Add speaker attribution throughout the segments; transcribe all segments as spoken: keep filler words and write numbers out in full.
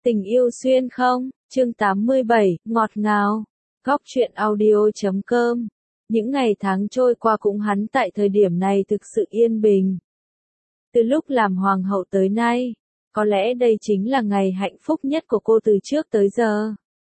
Speaker 1: Tình yêu xuyên không, chương tám mươi bảy, ngọt ngào. Góc truyện audio chấm com. Những ngày tháng trôi qua cũng hắn tại thời điểm này thực sự yên bình. Từ lúc làm hoàng hậu tới nay, có lẽ đây chính là ngày hạnh phúc nhất của cô từ trước tới giờ.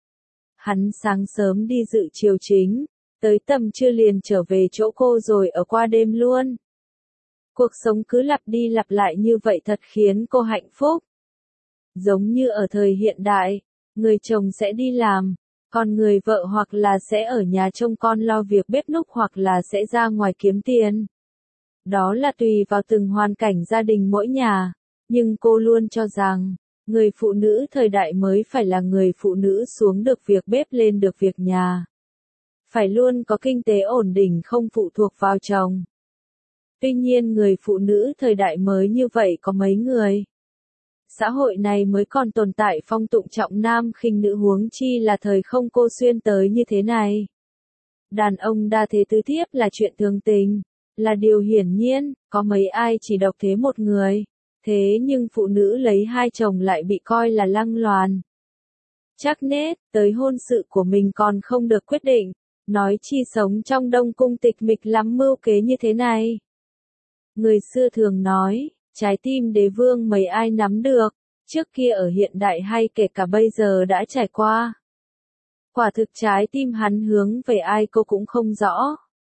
Speaker 1: Hắn sáng sớm đi dự triều chính, tới tầm trưa liền trở về chỗ cô rồi ở qua đêm luôn. Cuộc sống cứ lặp đi lặp lại như vậy thật khiến cô hạnh phúc. Giống như ở thời hiện đại, người chồng sẽ đi làm, còn người vợ hoặc là sẽ ở nhà trông con lo việc bếp núc hoặc là sẽ ra ngoài kiếm tiền. Đó là tùy vào từng hoàn cảnh gia đình mỗi nhà, nhưng cô luôn cho rằng, người phụ nữ thời đại mới phải là người phụ nữ xuống được việc bếp lên được việc nhà. Phải luôn có kinh tế ổn định không phụ thuộc vào chồng. Tuy nhiên người phụ nữ thời đại mới như vậy có mấy người. Xã hội này mới còn tồn tại phong tục trọng nam khinh nữ huống chi là thời không cô xuyên tới như thế này. Đàn ông đa thế tứ thiếp là chuyện thường tình, là điều hiển nhiên, có mấy ai chỉ độc thế một người. Thế nhưng phụ nữ lấy hai chồng lại bị coi là lăng loàn. Chắc nết, tới hôn sự của mình còn không được quyết định, nói chi sống trong đông cung tịch mịch lắm mưu kế như thế này. Người xưa thường nói, trái tim đế vương mấy ai nắm được, trước kia ở hiện đại hay kể cả bây giờ đã trải qua. Quả thực trái tim hắn hướng về ai cô cũng không rõ.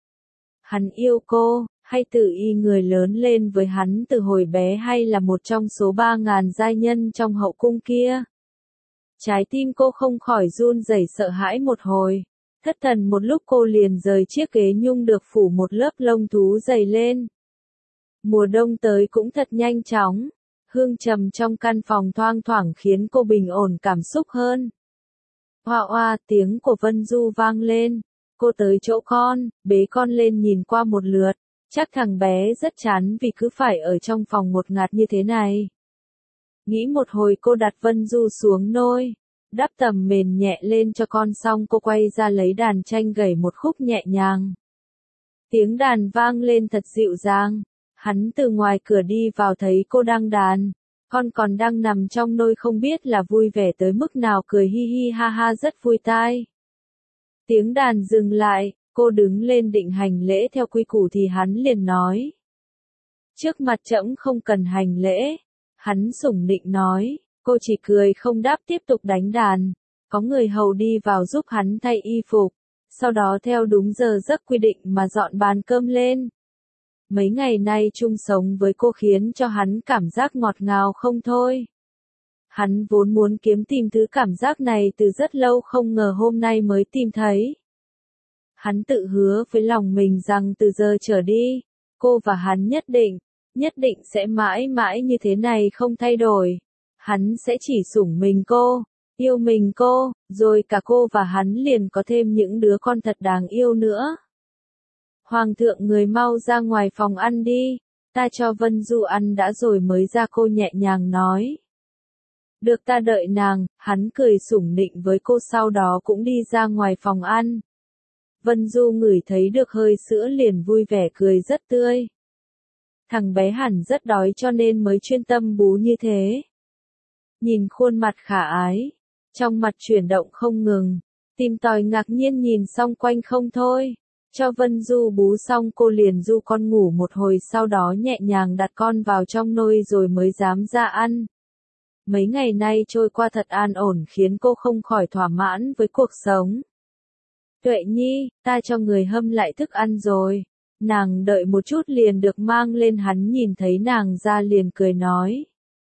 Speaker 1: Hắn yêu cô, hay tự y người lớn lên với hắn từ hồi bé hay là một trong số ba ngàn giai nhân trong hậu cung kia. Trái tim cô không khỏi run rẩy sợ hãi một hồi, thất thần một lúc cô liền rời chiếc ghế nhung được phủ một lớp lông thú dày lên. Mùa đông tới cũng thật nhanh chóng, hương trầm trong căn phòng thoang thoảng khiến cô bình ổn cảm xúc hơn. Oa oa tiếng của Vân Du vang lên, cô tới chỗ con, bế con lên nhìn qua một lượt, chắc thằng bé rất chán vì cứ phải ở trong phòng ngột ngạt như thế này. Nghĩ một hồi cô đặt Vân Du xuống nôi, đắp tầm mền nhẹ lên cho con xong cô quay ra lấy đàn tranh gảy một khúc nhẹ nhàng. Tiếng đàn vang lên thật dịu dàng. Hắn từ ngoài cửa đi vào thấy cô đang đàn, con còn đang nằm trong nôi không biết là vui vẻ tới mức nào cười hi hi ha ha rất vui tai. Tiếng đàn dừng lại, cô đứng lên định hành lễ theo quy củ thì hắn liền nói. Trước mặt trẫm không cần hành lễ, hắn sủng nịnh nói, cô chỉ cười không đáp tiếp tục đánh đàn, có người hầu đi vào giúp hắn thay y phục, sau đó theo đúng giờ giấc quy định mà dọn bàn cơm lên. Mấy ngày nay chung sống với cô khiến cho hắn cảm giác ngọt ngào không thôi. Hắn vốn muốn kiếm tìm thứ cảm giác này từ rất lâu không ngờ hôm nay mới tìm thấy. Hắn tự hứa với lòng mình rằng từ giờ trở đi, cô và hắn nhất định, nhất định sẽ mãi mãi như thế này không thay đổi. Hắn sẽ chỉ sủng mình cô, yêu mình cô, rồi cả cô và hắn liền có thêm những đứa con thật đáng yêu nữa. Hoàng thượng người mau ra ngoài phòng ăn đi, ta cho Vân Du ăn đã rồi mới ra cô nhẹ nhàng nói. Được ta đợi nàng, hắn cười sủng nịnh với cô sau đó cũng đi ra ngoài phòng ăn. Vân Du ngửi thấy được hơi sữa liền vui vẻ cười rất tươi. Thằng bé hẳn rất đói cho nên mới chuyên tâm bú như thế. Nhìn khuôn mặt khả ái, trong mặt chuyển động không ngừng, tìm tòi ngạc nhiên nhìn xong quanh không thôi. Cho Vân Du bú xong cô liền du con ngủ một hồi sau đó nhẹ nhàng đặt con vào trong nôi rồi mới dám ra ăn. Mấy ngày nay trôi qua thật an ổn khiến cô không khỏi thỏa mãn với cuộc sống. Tuệ Nhi, ta cho người hâm lại thức ăn rồi. Nàng đợi một chút liền được mang lên hắn nhìn thấy nàng ra liền cười nói.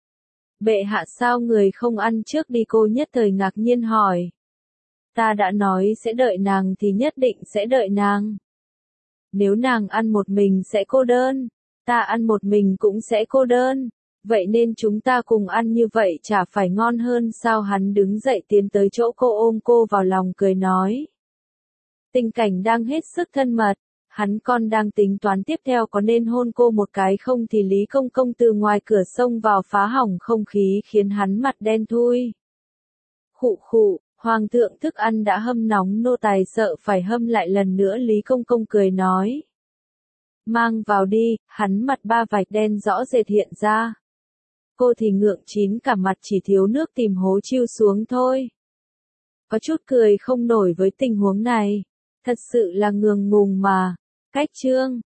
Speaker 1: Bệ hạ sao người không ăn trước đi cô nhất thời ngạc nhiên hỏi. Ta đã nói sẽ đợi nàng thì nhất định sẽ đợi nàng. Nếu nàng ăn một mình sẽ cô đơn, ta ăn một mình cũng sẽ cô đơn, vậy nên chúng ta cùng ăn như vậy chả phải ngon hơn sao hắn đứng dậy tiến tới chỗ cô ôm cô vào lòng cười nói. Tình cảnh đang hết sức thân mật, hắn còn đang tính toán tiếp theo có nên hôn cô một cái không thì Lý Công Công từ ngoài cửa xông vào phá hỏng không khí khiến hắn mặt đen thui. Khụ khụ. Hoàng thượng thức ăn đã hâm nóng nô tài sợ phải hâm lại lần nữa Lý Công Công cười nói. Mang vào đi, hắn mặt ba vạch đen rõ rệt hiện ra. Cô thì ngượng chín cả mặt chỉ thiếu nước tìm hố chui xuống thôi. Có chút cười không nổi với tình huống này. Thật sự là ngượng ngùng mà. Cách chương